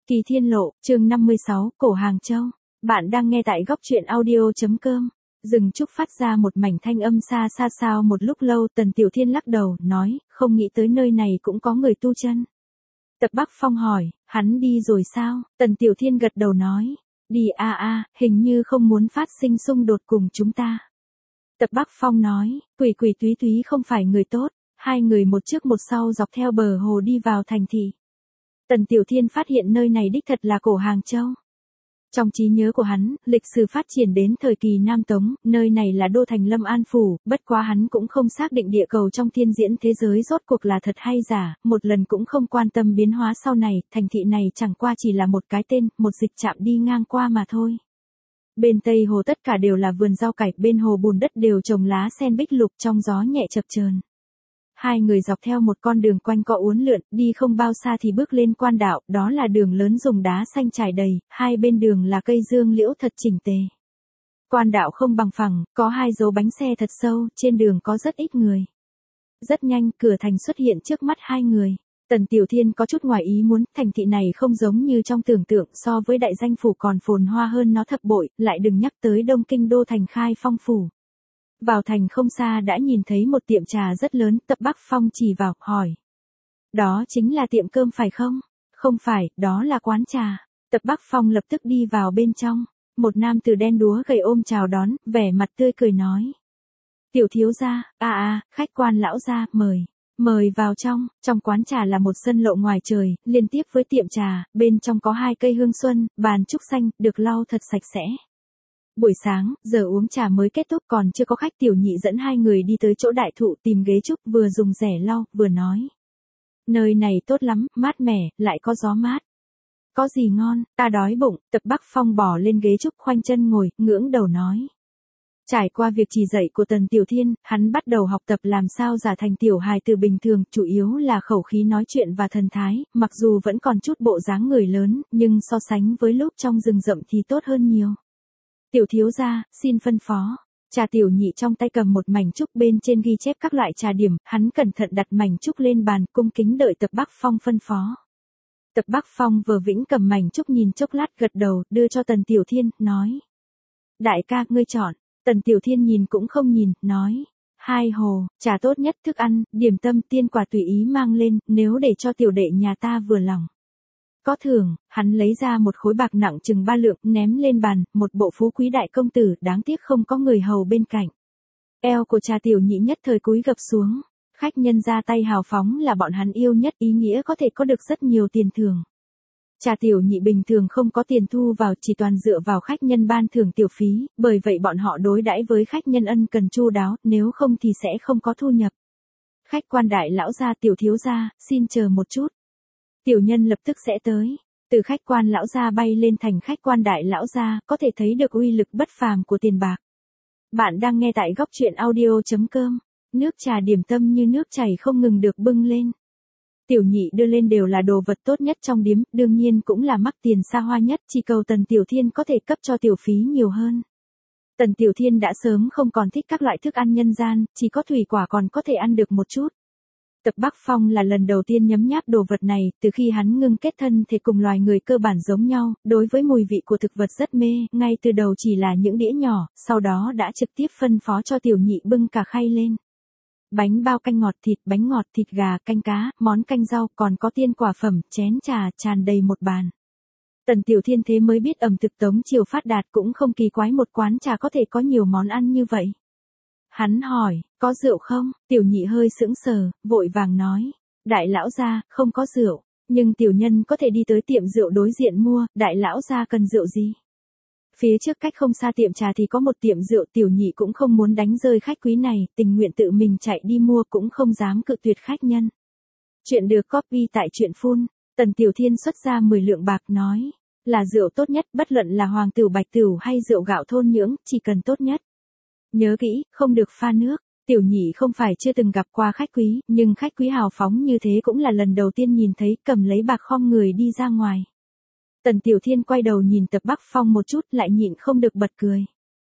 Kỳ Thiên Lộ, chương 56, Cổ Hàng Châu. Bạn đang nghe tại góc truyện audio.com. Rừng trúc phát ra một mảnh thanh âm xa xa sau một lúc lâu. Tần Tiểu Thiên lắc đầu, nói, không nghĩ tới nơi này cũng có người tu chân. Tập Bắc Phong hỏi, hắn đi rồi sao? Tần Tiểu Thiên gật đầu nói, đi hình như không muốn phát sinh xung đột cùng chúng ta. Tập Bắc Phong nói, Quỷ Quỷ Túy Túy không phải người tốt. Hai người một trước một sau dọc theo bờ hồ đi vào thành thị. Tần Tiểu Thiên phát hiện nơi này đích thật là Cổ Hàng Châu. Trong trí nhớ của hắn, lịch sử phát triển đến thời kỳ Nam Tống, nơi này là đô thành Lâm An Phủ, bất quá hắn cũng không xác định địa cầu trong thiên diễn thế giới rốt cuộc là thật hay giả, một lần cũng không quan tâm biến hóa sau này, thành thị này chẳng qua chỉ là một cái tên, một dịch trạm đi ngang qua mà thôi. Bên Tây hồ tất cả đều là vườn rau cải, bên hồ bùn đất đều trồng lá sen bích lục trong gió nhẹ chập chờn. Hai người dọc theo một con đường quanh co uốn lượn, đi không bao xa thì bước lên quan đạo, đó là đường lớn dùng đá xanh trải đầy, hai bên đường là cây dương liễu thật chỉnh tề. Quan đạo không bằng phẳng, có hai dấu bánh xe thật sâu, trên đường có rất ít người. Rất nhanh, cửa thành xuất hiện trước mắt hai người. Tần Tiểu Thiên có chút ngoài ý muốn, thành thị này không giống như trong tưởng tượng, so với đại danh phủ còn phồn hoa hơn nó thập bội, lại đừng nhắc tới Đông Kinh đô thành Khai Phong phủ. Vào thành không xa đã nhìn thấy một tiệm trà rất lớn, Tập Bắc Phong chỉ vào, hỏi. Đó chính là tiệm cơm phải không? Không phải, đó là quán trà. Tập Bắc Phong lập tức đi vào bên trong. Một nam tử đen đúa gầy ôm chào đón, vẻ mặt tươi cười nói. Tiểu thiếu gia, khách quan lão gia, mời vào trong quán trà là một sân lộ ngoài trời, liên tiếp với tiệm trà, bên trong có hai cây hương xuân, bàn trúc xanh, được lau thật sạch sẽ. Buổi sáng, giờ uống trà mới kết thúc còn chưa có khách. Tiểu Nhị dẫn hai người đi tới chỗ đại thụ tìm ghế trúc, vừa dùng rẻ lau, vừa nói. Nơi này tốt lắm, mát mẻ, lại có gió mát. Có gì ngon, ta đói bụng. Tập Bắc Phong bỏ lên ghế trúc khoanh chân ngồi, ngưỡng đầu nói. Trải qua việc chỉ dạy của Tần Tiểu Thiên, hắn bắt đầu học tập làm sao giả thành tiểu hài từ bình thường, chủ yếu là khẩu khí nói chuyện và thần thái, mặc dù vẫn còn chút bộ dáng người lớn, nhưng so sánh với lúc trong rừng rậm thì tốt hơn nhiều. Tiểu thiếu gia, xin phân phó. Trà Tiểu Nhị trong tay cầm một mảnh trúc, bên trên ghi chép các loại trà điểm, hắn cẩn thận đặt mảnh trúc lên bàn, cung kính đợi Tập Bắc Phong phân phó. Tập Bắc Phong vừa vĩnh cầm mảnh trúc nhìn chốc lát gật đầu, đưa cho Tần Tiểu Thiên, nói. Đại ca, ngươi chọn. Tần Tiểu Thiên nhìn cũng không nhìn, nói. Hai hồ, trà tốt nhất, thức ăn, điểm tâm, tiên quả tùy ý mang lên, nếu để cho tiểu đệ nhà ta vừa lòng. Có thưởng, hắn lấy ra một khối bạc nặng chừng 3 lượng, ném lên bàn, một bộ phú quý đại công tử, đáng tiếc không có người hầu bên cạnh. Eo của Trà Tiểu Nhị nhất thời cúi gập xuống. Khách nhân ra tay hào phóng là bọn hắn yêu nhất, ý nghĩa có thể có được rất nhiều tiền thưởng. Trà Tiểu Nhị bình thường không có tiền thu vào, chỉ toàn dựa vào khách nhân ban thưởng tiểu phí, bởi vậy bọn họ đối đãi với khách nhân ân cần chu đáo, nếu không thì sẽ không có thu nhập. Khách quan đại lão gia, tiểu thiếu gia, xin chờ một chút. Tiểu nhân lập tức sẽ tới. Từ khách quan lão gia bay lên thành khách quan đại lão gia, có thể thấy được uy lực bất phàm của tiền bạc. Bạn đang nghe tại góc truyện audio.com. Nước trà điểm tâm như nước chảy không ngừng được bưng lên. Tiểu Nhị đưa lên đều là đồ vật tốt nhất trong điếm, đương nhiên cũng là mắc tiền xa hoa nhất, chỉ cầu Tần Tiểu Thiên có thể cấp cho tiểu phí nhiều hơn. Tần Tiểu Thiên đã sớm không còn thích các loại thức ăn nhân gian, chỉ có thủy quả còn có thể ăn được một chút. Tập Bắc Phong là lần đầu tiên nhấm nháp đồ vật này, từ khi hắn ngưng kết thân thể cùng loài người cơ bản giống nhau, đối với mùi vị của thực vật rất mê, ngay từ đầu chỉ là những đĩa nhỏ, sau đó đã trực tiếp phân phó cho Tiểu Nhị bưng cả khay lên. Bánh bao canh ngọt, thịt bánh ngọt, thịt gà, canh cá, món canh rau, còn có tiên quả phẩm, chén trà, tràn đầy một bàn. Tần Tiểu Thiên thế mới biết ẩm thực Tống triều phát đạt, cũng không kỳ quái một quán trà có thể có nhiều món ăn như vậy. Hắn hỏi, có rượu không? Tiểu Nhị hơi sững sờ, vội vàng nói. Đại lão gia, không có rượu. Nhưng tiểu nhân có thể đi tới tiệm rượu đối diện mua, đại lão gia cần rượu gì? Phía trước cách không xa tiệm trà thì có một tiệm rượu. Tiểu Nhị cũng không muốn đánh rơi khách quý này, tình nguyện tự mình chạy đi mua, cũng không dám cự tuyệt khách nhân. Chuyện được copy tại truyện phun. Tần Tiểu Thiên xuất ra 10 lượng bạc nói. Là rượu tốt nhất, bất luận là hoàng tửu bạch tửu hay rượu gạo thôn nhưỡng, chỉ cần tốt nhất. Nhớ kỹ, không được pha nước. Tiểu Nhị không phải chưa từng gặp qua khách quý, nhưng khách quý hào phóng như thế cũng là lần đầu tiên nhìn thấy, cầm lấy bạc khom người đi ra ngoài. Tần Tiểu Thiên quay đầu nhìn Tập Bắc Phong một chút, lại nhịn không được bật cười.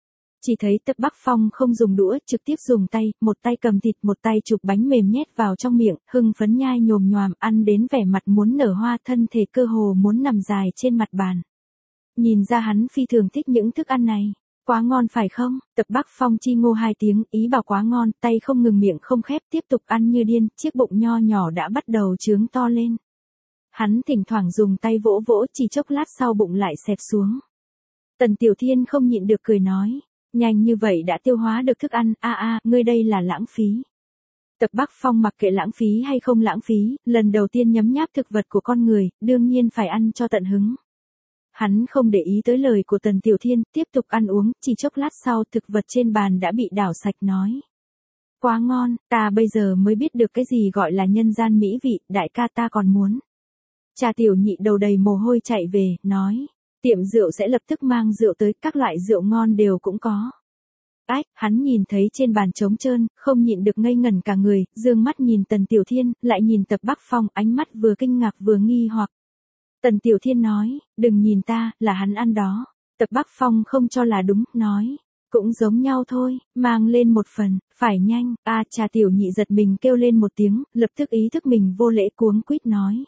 Chỉ thấy Tập Bắc Phong không dùng đũa, trực tiếp dùng tay, một tay cầm thịt, một tay chụp bánh mềm nhét vào trong miệng, hưng phấn nhai nhồm nhoàm, ăn đến vẻ mặt muốn nở hoa, thân thể cơ hồ muốn nằm dài trên mặt bàn. Nhìn ra hắn phi thường thích những thức ăn này. Quá ngon phải không? Tập Bắc Phong chi ngô hai tiếng, ý bảo quá ngon, tay không ngừng miệng không khép, tiếp tục ăn như điên, chiếc bụng nho nhỏ đã bắt đầu trướng to lên. Hắn thỉnh thoảng dùng tay vỗ vỗ, chỉ chốc lát sau bụng lại xẹp xuống. Tần Tiểu Thiên không nhịn được cười nói, nhanh như vậy đã tiêu hóa được thức ăn, ngươi đây là lãng phí. Tập Bắc Phong mặc kệ lãng phí hay không lãng phí, lần đầu tiên nhấm nháp thực vật của con người, đương nhiên phải ăn cho tận hứng. Hắn không để ý tới lời của Tần Tiểu Thiên, tiếp tục ăn uống, chỉ chốc lát sau thực vật trên bàn đã bị đảo sạch nói. Quá ngon, ta bây giờ mới biết được cái gì gọi là nhân gian mỹ vị, đại ca ta còn muốn. Cha Tiểu Nhị đầu đầy mồ hôi chạy về, nói, tiệm rượu sẽ lập tức mang rượu tới, các loại rượu ngon đều cũng có. Ách, hắn nhìn thấy trên bàn trống trơn, không nhịn được ngây ngẩn cả người, dương mắt nhìn Tần Tiểu Thiên, lại nhìn Tập Bắc Phong, ánh mắt vừa kinh ngạc vừa nghi hoặc. Tần Tiểu Thiên nói, đừng nhìn ta, là hắn ăn đó. Tập Bắc Phong không cho là đúng, nói, cũng giống nhau thôi, mang lên một phần, phải nhanh. Cha Tiểu Nhị giật mình kêu lên một tiếng, lập tức ý thức mình vô lễ cuống quýt nói.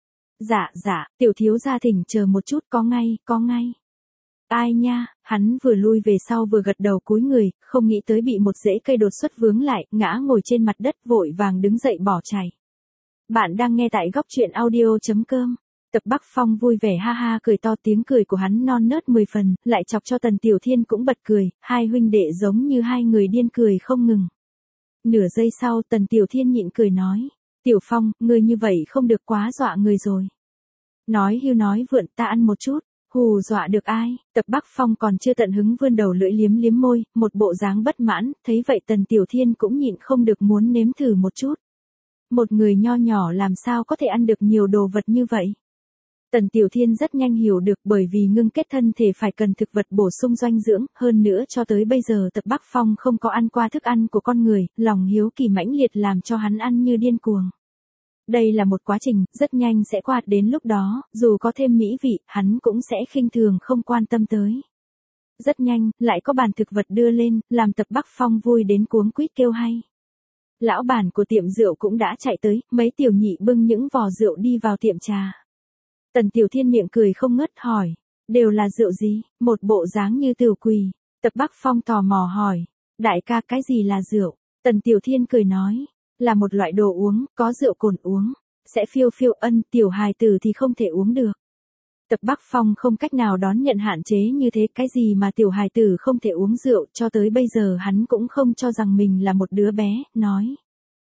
Dạ, tiểu thiếu gia thỉnh chờ một chút, có ngay. Ai nha, hắn vừa lui về sau vừa gật đầu cúi người, không nghĩ tới bị một rễ cây đột xuất vướng lại, ngã ngồi trên mặt đất vội vàng đứng dậy bỏ chạy. Bạn đang nghe tại góc truyện audio.com. Tập Bắc Phong vui vẻ ha ha cười to, tiếng cười của hắn non nớt 10 phần, lại chọc cho Tần Tiểu Thiên cũng bật cười, hai huynh đệ giống như hai người điên cười không ngừng. Nửa giây sau Tần Tiểu Thiên nhịn cười nói, Tiểu Phong, ngươi như vậy không được, quá dọa người rồi. Nói hưu nói vượn, ta ăn một chút, hù dọa được ai? Tập Bắc Phong còn chưa tận hứng vươn đầu lưỡi liếm liếm môi, một bộ dáng bất mãn, thấy vậy Tần Tiểu Thiên cũng nhịn không được muốn nếm thử một chút. Một người nho nhỏ làm sao có thể ăn được nhiều đồ vật như vậy? Tần Tiểu Thiên rất nhanh hiểu được, bởi vì ngưng kết thân thể phải cần thực vật bổ sung dinh dưỡng, hơn nữa cho tới bây giờ Tập Bắc Phong không có ăn qua thức ăn của con người, lòng hiếu kỳ mãnh liệt làm cho hắn ăn như điên cuồng. Đây là một quá trình, rất nhanh sẽ qua, đến lúc đó, dù có thêm mỹ vị, hắn cũng sẽ khinh thường không quan tâm tới. Rất nhanh, lại có bàn thực vật đưa lên, làm Tập Bắc Phong vui đến cuống quýt kêu hay. Lão bản của tiệm rượu cũng đã chạy tới, mấy tiểu nhị bưng những vò rượu đi vào tiệm trà. Tần Tiểu Thiên miệng cười không ngớt hỏi, đều là rượu gì? Một bộ dáng như tiểu quỳ. Tập Bắc Phong tò mò hỏi, đại ca cái gì là rượu? Tần Tiểu Thiên cười nói, là một loại đồ uống, có rượu cồn uống, sẽ phiêu phiêu, tiểu hài tử thì không thể uống được. Tập Bắc Phong không cách nào đón nhận hạn chế như thế, cái gì mà tiểu hài tử không thể uống rượu, cho tới bây giờ hắn cũng không cho rằng mình là một đứa bé, nói.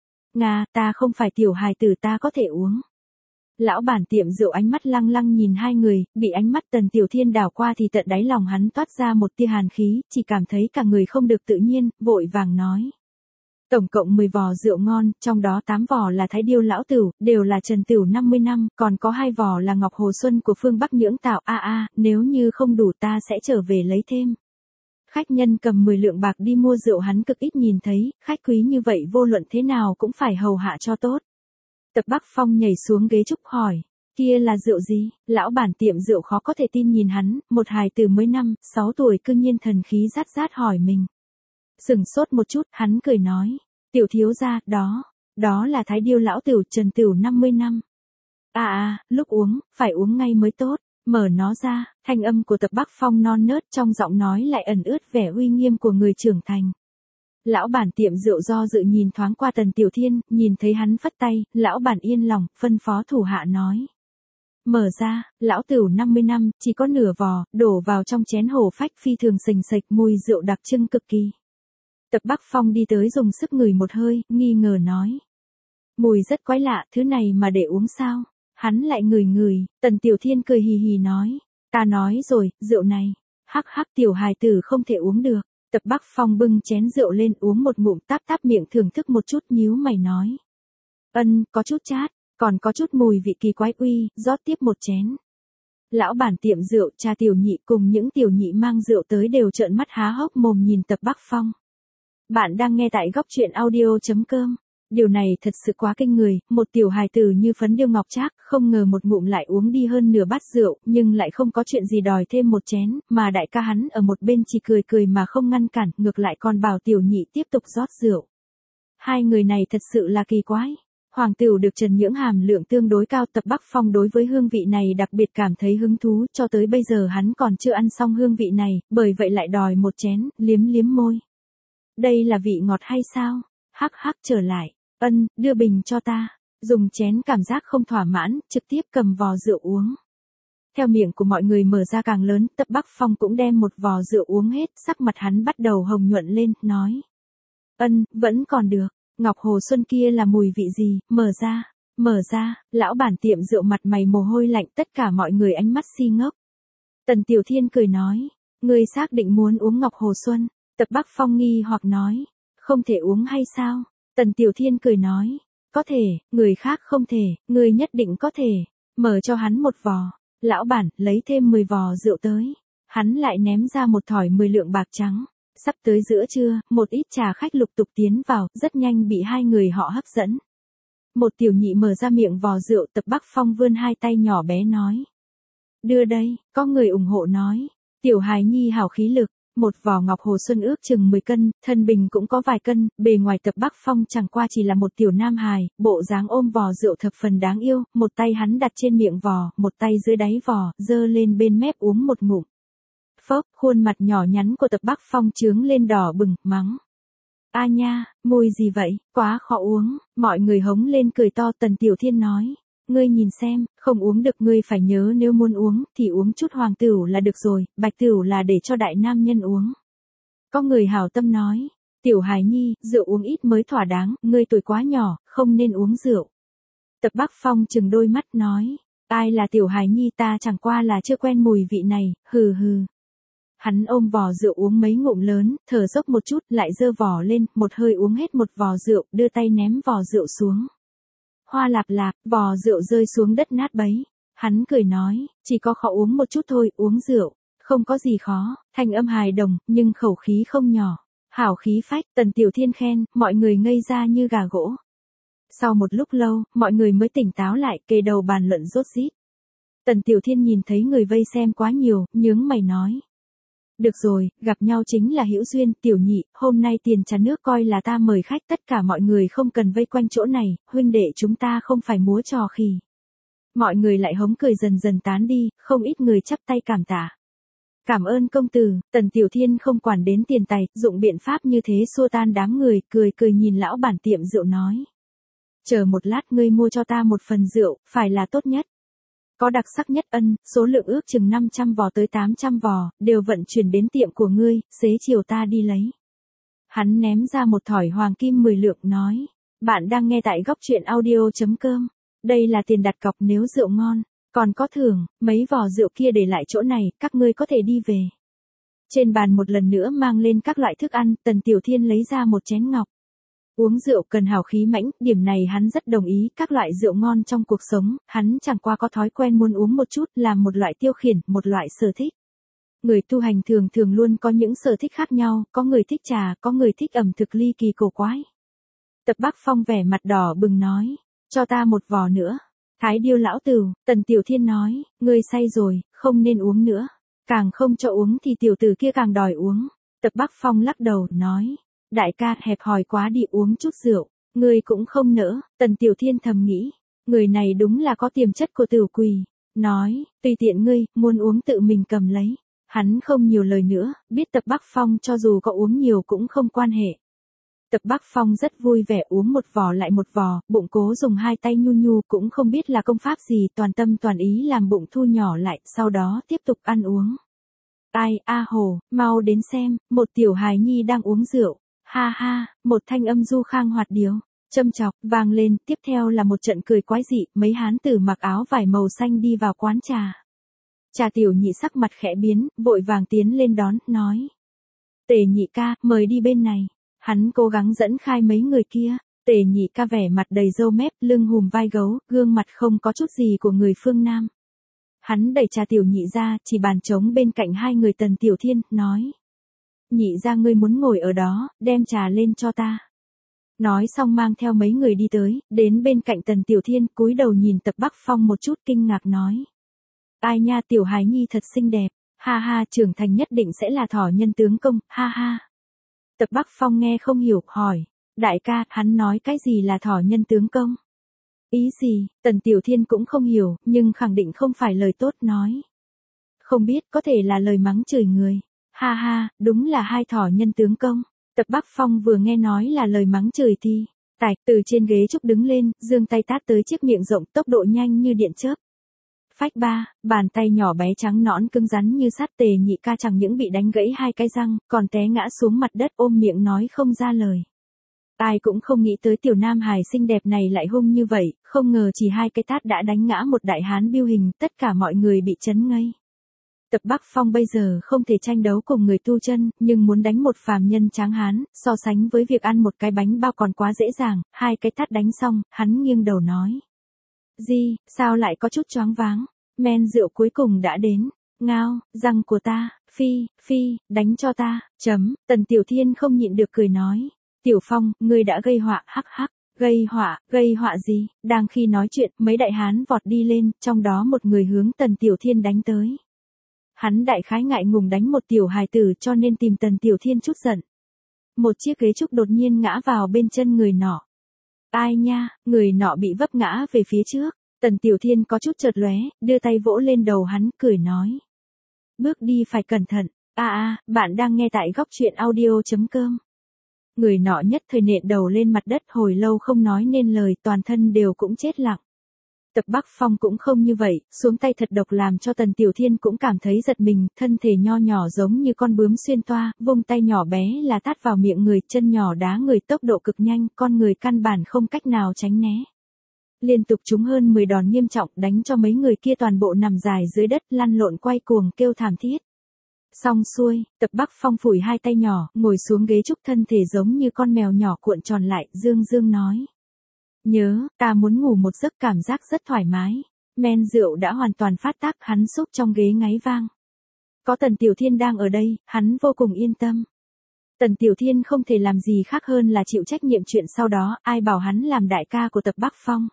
Ta không phải tiểu hài tử, ta có thể uống. Lão bản tiệm rượu ánh mắt lăng lăng nhìn hai người, bị ánh mắt Tần Tiểu Thiên đảo qua thì tận đáy lòng hắn toát ra một tia hàn khí, chỉ cảm thấy cả người không được tự nhiên, vội vàng nói. Tổng cộng 10 vò rượu ngon, trong đó 8 vò là Thái Điêu Lão Tửu, đều là Trần Tửu 50 năm, còn có 2 vò là Ngọc Hồ Xuân của phương Bắc Nhưỡng Tạo. Nếu như không đủ ta sẽ trở về lấy thêm. Khách nhân cầm 10 lượng bạc đi mua rượu hắn cực ít nhìn thấy, khách quý như vậy vô luận thế nào cũng phải hầu hạ cho tốt. Tập Bắc Phong nhảy xuống ghế trúc hỏi, kia là rượu gì? Lão bản tiệm rượu khó có thể tin nhìn hắn, một hài tử mới 5-6 tuổi cư nhiên thần khí rát rát hỏi mình. Sừng sốt một chút, hắn cười nói, tiểu thiếu gia, đó là Thái Điêu Lão Tửu Trần Tửu 50 năm. Lúc uống, phải uống ngay mới tốt, mở nó ra, thanh âm của Tập Bắc Phong non nớt, trong giọng nói lại ẩn ướt vẻ uy nghiêm của người trưởng thành. Lão bản tiệm rượu do dự nhìn thoáng qua Tần Tiểu Thiên, nhìn thấy hắn phất tay, lão bản yên lòng, phân phó thủ hạ nói. Mở ra, Lão Tửu 50 năm, chỉ có nửa vò, đổ vào trong chén hổ phách phi thường sình sạch, mùi rượu đặc trưng cực kỳ. Tập Bắc Phong đi tới dùng sức ngửi một hơi, nghi ngờ nói. Mùi rất quái lạ, thứ này mà để uống sao? Hắn lại ngửi, Tần Tiểu Thiên cười hì hì nói. Ta nói rồi, rượu này, hắc tiểu hài tử không thể uống được. Tập Bắc Phong bưng chén rượu lên uống một ngụm, táp miệng thưởng thức một chút, nhíu mày nói. Có chút chát, còn có chút mùi vị kỳ quái, rót tiếp một chén. Lão bản tiệm rượu, cha Tiểu Nhị cùng những tiểu nhị mang rượu tới đều trợn mắt há hốc mồm nhìn Tập Bắc Phong. Bạn đang nghe tại góc truyện audio.com. Điều này thật sự quá kinh người, một tiểu hài tử như phấn điêu ngọc trác, không ngờ một ngụm lại uống đi hơn nửa bát rượu, nhưng lại không có chuyện gì đòi thêm một chén, mà đại ca hắn ở một bên chỉ cười cười mà không ngăn cản, ngược lại còn bảo tiểu nhị tiếp tục rót rượu. Hai người này thật sự là kỳ quái. Hoàng tửu được Trần Nhưỡng hàm lượng tương đối cao, Tập Bắc Phong đối với hương vị này đặc biệt cảm thấy hứng thú, cho tới bây giờ hắn còn chưa ăn xong hương vị này, bởi vậy lại đòi một chén, liếm liếm môi. Đây là vị ngọt hay sao? Hắc hắc trở lại, đưa bình cho ta, dùng chén cảm giác không thỏa mãn, trực tiếp cầm vò rượu uống. Theo miệng của mọi người mở ra càng lớn, Tập Bắc Phong cũng đem một vò rượu uống hết, sắc mặt hắn bắt đầu hồng nhuận lên, nói. Vẫn còn được. Ngọc Hồ Xuân kia là mùi vị gì, mở ra, lão bản tiệm rượu mặt mày mồ hôi lạnh, tất cả mọi người ánh mắt si ngốc. Tần Tiểu Thiên cười nói, ngươi xác định muốn uống Ngọc Hồ Xuân, Tập Bắc Phong nghi hoặc nói, không thể uống hay sao? Tần Tiểu Thiên cười nói, có thể, người khác không thể, ngươi nhất định có thể, mở cho hắn một vò, lão bản, lấy thêm 10 vò rượu tới, hắn lại ném ra một thỏi 10 lượng bạc trắng. Sắp tới giữa trưa, một ít trà khách lục tục tiến vào, rất nhanh bị hai người họ hấp dẫn. Một tiểu nhị mở ra miệng vò rượu, Tập Bắc Phong vươn hai tay nhỏ bé nói. Đưa đây, có người ủng hộ nói. Tiểu hài nhi hào khí lực, một vò Ngọc Hồ Xuân ước chừng 10 cân, thân bình cũng có vài cân, bề ngoài Tập Bắc Phong chẳng qua chỉ là một tiểu nam hài, bộ dáng ôm vò rượu thập phần đáng yêu, một tay hắn đặt trên miệng vò, một tay dưới đáy vò, giơ lên bên mép uống một ngụm. Phốc, khuôn mặt nhỏ nhắn của Tập Bắc Phong trướng lên đỏ bừng, mắng. A nha, mùi gì vậy, quá khó uống, mọi người hống lên cười to. Tần Tiểu Thiên nói, ngươi nhìn xem, không uống được, ngươi phải nhớ nếu muốn uống, thì uống chút hoàng tửu là được rồi, bạch tửu là để cho đại nam nhân uống. Có người hảo tâm nói, tiểu hài nhi, rượu uống ít mới thỏa đáng, ngươi tuổi quá nhỏ, không nên uống rượu. Tập Bắc Phong trừng đôi mắt nói, ai là tiểu hài nhi, ta chẳng qua là chưa quen mùi vị này, hừ hừ. Hắn ôm vò rượu uống mấy ngụm lớn, thở dốc một chút, lại giơ vò lên, một hơi uống hết một vò rượu, đưa tay ném vò rượu xuống. Hoa lạp lạp, vò rượu rơi xuống đất nát bấy. Hắn cười nói, chỉ có khó uống một chút thôi, uống rượu, không có gì khó, thanh âm hài đồng, nhưng khẩu khí không nhỏ. Hảo khí phách, Tần Tiểu Thiên khen, mọi người ngây ra như gà gỗ. Sau một lúc lâu, mọi người mới tỉnh táo lại, kề đầu bàn luận rốt rít. Tần Tiểu Thiên nhìn thấy người vây xem quá nhiều, nhướng mày nói. Được rồi, gặp nhau chính là hữu duyên, tiểu nhị, hôm nay tiền trà nước coi là ta mời khách, tất cả mọi người không cần vây quanh chỗ này, huynh đệ chúng ta không phải múa trò khỉ. Mọi người lại hống cười dần dần tán đi, không ít người chắp tay cảm tạ. Cảm ơn công tử, Tần Tiểu Thiên không quản đến tiền tài, dụng biện pháp như thế xua tan đám người, cười cười nhìn lão bản tiệm rượu nói. Chờ một lát, ngươi mua cho ta một phần rượu, phải là tốt nhất. Có đặc sắc nhất, số lượng ước chừng 500 vò tới 800 vò, đều vận chuyển đến tiệm của ngươi, xế chiều ta đi lấy. Hắn ném ra một thỏi hoàng kim 10 lượng nói, bạn đang nghe tại góc truyện audio.com, đây là tiền đặt cọc nếu rượu ngon, còn có thưởng, mấy vò rượu kia để lại chỗ này, các ngươi có thể đi về. Trên bàn một lần nữa mang lên các loại thức ăn, Tần Tiểu Thiên lấy ra một chén ngọc. Uống rượu cần hào khí mãnh, điểm này hắn rất đồng ý, các loại rượu ngon trong cuộc sống, hắn chẳng qua có thói quen muốn uống một chút, làm một loại tiêu khiển, một loại sở thích. Người tu hành thường thường luôn có những sở thích khác nhau, có người thích trà, có người thích ẩm thực ly kỳ cổ quái. Tập Bắc Phong vẻ mặt đỏ bừng nói, cho ta một vò nữa. Thái điêu lão tửu, Tần Tiểu Thiên nói, ngươi say rồi, không nên uống nữa. Càng không cho uống thì tiểu tử kia càng đòi uống. Tập Bắc Phong lắc đầu, nói. Đại ca hẹp hòi quá, đi uống chút rượu, ngươi cũng không nỡ. Tần Tiểu Thiên thầm nghĩ, người này đúng là có tiềm chất của tiểu quỷ. Nói, tùy tiện ngươi, muốn uống tự mình cầm lấy. Hắn không nhiều lời nữa, biết Tập Bắc Phong cho dù có uống nhiều cũng không quan hệ. Tập Bắc Phong rất vui vẻ uống một vò lại một vò, bụng cố dùng hai tay nhu nhu, cũng không biết là công pháp gì, toàn tâm toàn ý làm bụng thu nhỏ lại, sau đó tiếp tục ăn uống. Ai, a hồ, mau đến xem, một tiểu hài nhi đang uống rượu. Ha ha, một thanh âm du khang hoạt điếu, châm chọc, vang lên, tiếp theo là một trận cười quái dị, mấy hán tử mặc áo vải màu xanh đi vào quán trà. Trà tiểu nhị sắc mặt khẽ biến, vội vàng tiến lên đón, nói. Tề nhị ca, mời đi bên này. Hắn cố gắng dẫn khai mấy người kia, Tề nhị ca vẻ mặt đầy râu mép, lưng hùm vai gấu, gương mặt không có chút gì của người phương Nam. Hắn đẩy Trà tiểu nhị ra, chỉ bàn trống bên cạnh hai người Tần Tiểu Thiên, nói. Nhị ra ngươi muốn ngồi ở đó, đem trà lên cho ta. Nói xong mang theo mấy người đi tới, đến bên cạnh Tần Tiểu Thiên cúi đầu nhìn Tập Bắc Phong một chút kinh ngạc nói. Ai nha, tiểu hài nhi thật xinh đẹp, ha ha, trưởng thành nhất định sẽ là thỏ nhân tướng công, ha ha. Tập Bắc Phong nghe không hiểu, hỏi, đại ca, hắn nói cái gì là thỏ nhân tướng công? Ý gì? Tần Tiểu Thiên cũng không hiểu, nhưng khẳng định không phải lời tốt nói. Không biết, có thể là lời mắng chửi người. Ha ha, đúng là hai thỏ nhân tướng công. Tập Bắc Phong vừa nghe nói là lời mắng chửi thì, từ trên ghế trúc đứng lên, giương tay tát tới chiếc miệng rộng, tốc độ nhanh như điện chớp. Phách ba, bàn tay nhỏ bé trắng nõn cứng rắn như sắt. Tề Nhị Ca chẳng những bị đánh gãy hai cái răng, còn té ngã xuống mặt đất ôm miệng nói không ra lời. Ai cũng không nghĩ tới tiểu nam hài xinh đẹp này lại hung như vậy, không ngờ chỉ hai cái tát đã đánh ngã một đại hán biêu hình, tất cả mọi người bị chấn ngây. Tập Bắc Phong bây giờ không thể tranh đấu cùng người tu chân, nhưng muốn đánh một phàm nhân tráng hán, so sánh với việc ăn một cái bánh bao còn quá dễ dàng, hai cái tát đánh xong, hắn nghiêng đầu nói. Gì, sao lại có chút choáng váng, men rượu cuối cùng đã đến, ngao, răng của ta, phi, đánh cho ta, Tần Tiểu Thiên không nhịn được cười nói. Tiểu Phong, ngươi đã gây họa, hắc hắc, gây họa gì? Đang khi nói chuyện, mấy đại hán vọt đi lên, trong đó một người hướng Tần Tiểu Thiên đánh tới. Hắn đại khái ngại ngùng đánh một tiểu hài tử cho nên tìm Tần Tiểu Thiên chút giận. Một chiếc ghế trúc đột nhiên ngã vào bên chân người nọ. Ai nha, người nọ bị vấp ngã về phía trước. Tần Tiểu Thiên có chút chợt lóe, đưa tay vỗ lên đầu hắn, cười nói. Bước đi phải cẩn thận. Bạn đang nghe tại góc truyện audio.com. Người nọ nhất thời nện đầu lên mặt đất, hồi lâu không nói nên lời, toàn thân đều cũng chết lặng. Tập Bắc Phong cũng không như vậy, xuống tay thật độc làm cho Tần Tiểu Thiên cũng cảm thấy giật mình, thân thể nho nhỏ giống như con bướm xuyên toa, vung tay nhỏ bé là tát vào miệng người, chân nhỏ đá người, tốc độ cực nhanh, con người căn bản không cách nào tránh né. Liên tục trúng hơn 10 đòn nghiêm trọng, đánh cho mấy người kia toàn bộ nằm dài dưới đất, lăn lộn quay cuồng kêu thảm thiết. Xong xuôi, Tập Bắc Phong phủi hai tay nhỏ, ngồi xuống ghế trúc, thân thể giống như con mèo nhỏ cuộn tròn lại, dương nói. Nhớ, ta muốn ngủ một giấc, cảm giác rất thoải mái. Men rượu đã hoàn toàn phát tác, hắn xúc trong ghế ngáy vang. Có Tần Tiểu Thiên đang ở đây, hắn vô cùng yên tâm. Tần Tiểu Thiên không thể làm gì khác hơn là chịu trách nhiệm chuyện sau đó, ai bảo hắn làm đại ca của Tập Bắc Phong.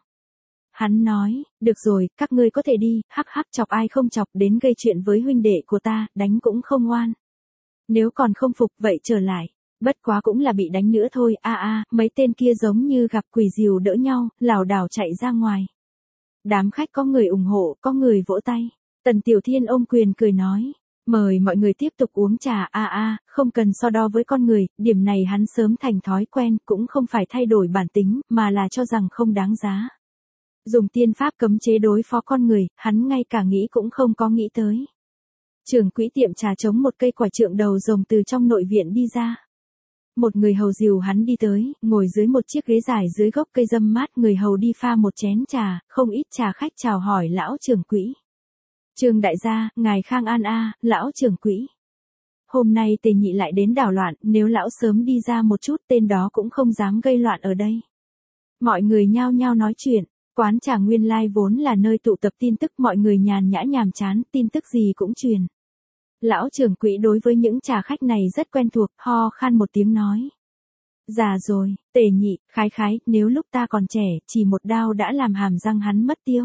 Hắn nói, được rồi, các ngươi có thể đi, hắc hắc, chọc ai không chọc, đến gây chuyện với huynh đệ của ta, đánh cũng không oan. Nếu còn không phục vậy trở lại, bất quá cũng là bị đánh nữa thôi, mấy tên kia giống như gặp quỷ dìu đỡ nhau, lảo đảo chạy ra ngoài. Đám khách có người ủng hộ, có người vỗ tay. Tần Tiểu Thiên ôm quyền cười nói, mời mọi người tiếp tục uống trà, không cần so đo với con người, điểm này hắn sớm thành thói quen, cũng không phải thay đổi bản tính, mà là cho rằng không đáng giá. Dùng tiên pháp cấm chế đối phó con người, hắn ngay cả nghĩ cũng không có nghĩ tới. Trưởng quỹ tiệm trà chống một cây quả trượng đầu rồng từ trong nội viện đi ra. Một người hầu dìu hắn đi tới, ngồi dưới một chiếc ghế dài dưới gốc cây râm mát, người hầu đi pha một chén trà, không ít trà khách chào hỏi lão trưởng quỹ. Trương đại gia, ngài khang an lão trưởng quỹ. Hôm nay Tề Nhị lại đến đảo loạn, nếu lão sớm đi ra một chút tên đó cũng không dám gây loạn ở đây. Mọi người nhao nhao nói chuyện. Quán trà nguyên lai vốn là nơi tụ tập tin tức, mọi người nhàn nhã nhàm chán, tin tức gì cũng truyền. Lão trưởng quỹ đối với những trà khách này rất quen thuộc, ho khan một tiếng nói. Già rồi, Tề Nhị, khái, nếu lúc ta còn trẻ, chỉ một đao đã làm hàm răng hắn mất tiêu.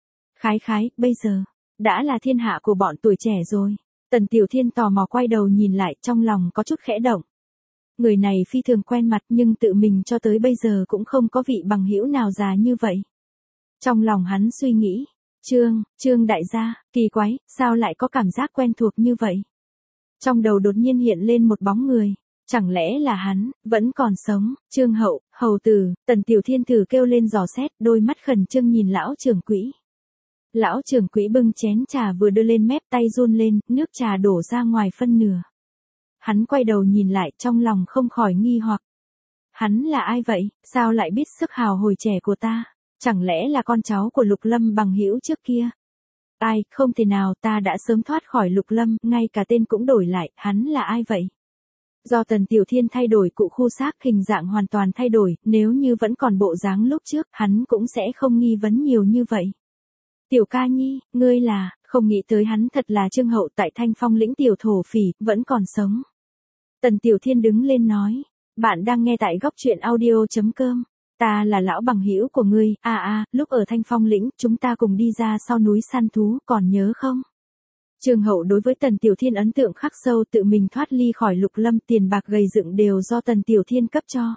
Khái, bây giờ, đã là thiên hạ của bọn tuổi trẻ rồi. Tần Tiểu Thiên tò mò quay đầu nhìn lại, trong lòng có chút khẽ động. Người này phi thường quen mặt nhưng tự mình cho tới bây giờ cũng không có vị bằng hữu nào già như vậy. Trong lòng hắn suy nghĩ, Trương đại gia, kỳ quái, sao lại có cảm giác quen thuộc như vậy? Trong đầu đột nhiên hiện lên một bóng người, chẳng lẽ là hắn, vẫn còn sống, Trương Hậu, hầu tử, Tần Tiểu Thiên thử kêu lên dò xét, đôi mắt khẩn trương nhìn lão trưởng quỹ. Lão trưởng quỹ bưng chén trà vừa đưa lên mép, tay run lên, nước trà đổ ra ngoài phân nửa. Hắn quay đầu nhìn lại, trong lòng không khỏi nghi hoặc. Hắn là ai vậy, sao lại biết sức hào hồi trẻ của ta? Chẳng lẽ là con cháu của Lục Lâm bằng hữu trước kia? Ai, không thể nào, ta đã sớm thoát khỏi Lục Lâm, ngay cả tên cũng đổi lại, hắn là ai vậy? Do Tần Tiểu Thiên thay đổi cụ khu xác, hình dạng hoàn toàn thay đổi, nếu như vẫn còn bộ dáng lúc trước, hắn cũng sẽ không nghi vấn nhiều như vậy. Tiểu ca nhi, ngươi là, không nghĩ tới hắn thật là Trương Hậu tại Thanh Phong lĩnh tiểu thổ phỉ, vẫn còn sống. Tần Tiểu Thiên đứng lên nói, Bạn đang nghe tại góc truyện audio.com. Ta là lão bằng hữu của ngươi, lúc ở Thanh Phong lĩnh, chúng ta cùng đi ra sau núi săn thú, còn nhớ không? Trương Hậu đối với Tần Tiểu Thiên ấn tượng khắc sâu, tự mình thoát ly khỏi Lục Lâm, tiền bạc gầy dựng đều do Tần Tiểu Thiên cấp cho.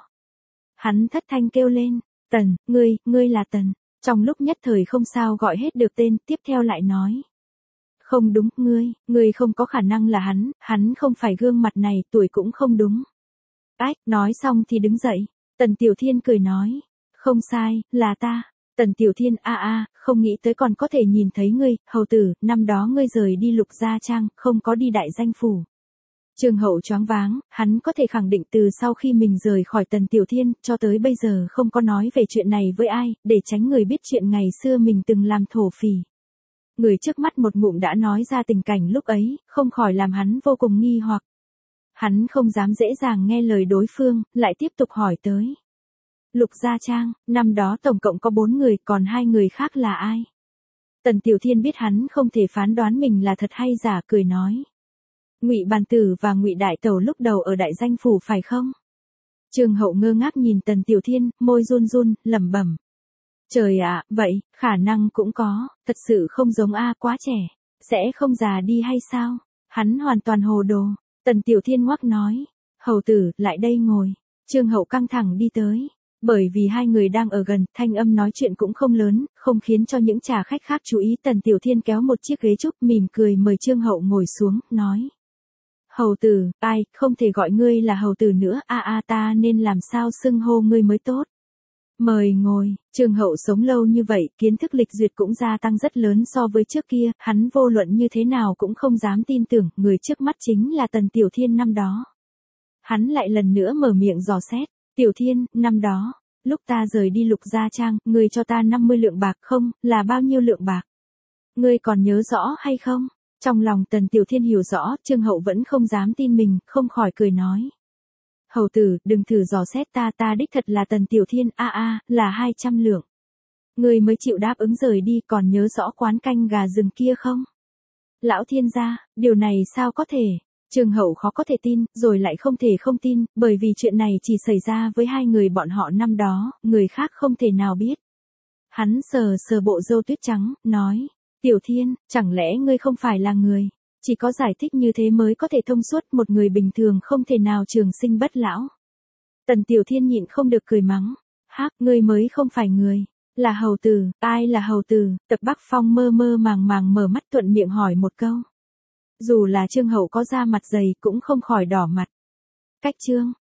Hắn thất thanh kêu lên, Tần, ngươi là Tần. Trong lúc nhất thời không sao gọi hết được tên, tiếp theo lại nói. Không đúng, ngươi không có khả năng là hắn không phải gương mặt này, tuổi cũng không đúng. Ách, nói xong thì đứng dậy. Tần Tiểu Thiên cười nói, không sai, là ta. Tần Tiểu Thiên không nghĩ tới còn có thể nhìn thấy ngươi, hầu tử, năm đó ngươi rời đi Lục Gia Trang, không có đi đại danh phủ. Trương Hậu choáng váng, hắn có thể khẳng định từ sau khi mình rời khỏi Tần Tiểu Thiên, cho tới bây giờ không có nói về chuyện này với ai, để tránh người biết chuyện ngày xưa mình từng làm thổ phỉ. Người trước mắt một ngụm đã nói ra tình cảnh lúc ấy, không khỏi làm hắn vô cùng nghi hoặc. Hắn không dám dễ dàng nghe lời đối phương, lại tiếp tục hỏi tới. Lục Gia Trang, năm đó tổng cộng có 4 người, còn 2 người khác là ai? Tần Tiểu Thiên biết hắn không thể phán đoán mình là thật hay giả, cười nói. Ngụy Bàn Tử và Ngụy Đại Tẩu lúc đầu ở đại danh phủ phải không? Trương Hậu ngơ ngác nhìn Tần Tiểu Thiên, môi run run, lẩm bẩm. Trời ạ, vậy, khả năng cũng có, thật sự không giống quá trẻ, sẽ không già đi hay sao? Hắn hoàn toàn hồ đồ. Tần Tiểu Thiên ngoắc nói, hầu tử, lại đây ngồi. Trương Hậu căng thẳng đi tới. Bởi vì hai người đang ở gần, thanh âm nói chuyện cũng không lớn, không khiến cho những trà khách khác chú ý. Tần Tiểu Thiên kéo một chiếc ghế trúc, mỉm cười mời Trương Hậu ngồi xuống, nói. Hầu tử, không thể gọi ngươi là hầu tử nữa, ta nên làm sao xưng hô ngươi mới tốt. Mời ngồi. Trương Hậu sống lâu như vậy, kiến thức lịch duyệt cũng gia tăng rất lớn so với trước kia, hắn vô luận như thế nào cũng không dám tin tưởng, người trước mắt chính là Tần Tiểu Thiên năm đó. Hắn lại lần nữa mở miệng dò xét, Tiểu Thiên, năm đó, lúc ta rời đi Lục Gia Trang, ngươi cho ta 50 lượng bạc không, là bao nhiêu lượng bạc? Ngươi còn nhớ rõ hay không? Trong lòng Tần Tiểu Thiên hiểu rõ, Trương Hậu vẫn không dám tin mình, không khỏi cười nói. Hầu tử, đừng thử dò xét ta đích thật là Tần Tiểu Thiên, là 200 lượng. Ngươi mới chịu đáp ứng rời đi, còn nhớ rõ quán canh gà rừng kia không? Lão thiên gia, điều này sao có thể? Trương Hậu khó có thể tin, rồi lại không thể không tin, bởi vì chuyện này chỉ xảy ra với hai người bọn họ năm đó, người khác không thể nào biết. Hắn sờ bộ râu tuyết trắng, nói, Tiểu Thiên, chẳng lẽ ngươi không phải là người? Chỉ có giải thích như thế mới có thể thông suốt, một người bình thường không thể nào trường sinh bất lão. Tần Tiểu Thiên nhịn không được cười mắng, ngươi mới không phải người, là hầu tử, ai là hầu tử? Tập Bắc Phong mơ mơ màng mở mắt thuận miệng hỏi một câu. Dù là Trương Hậu có da mặt dày cũng không khỏi đỏ mặt. Cách chương.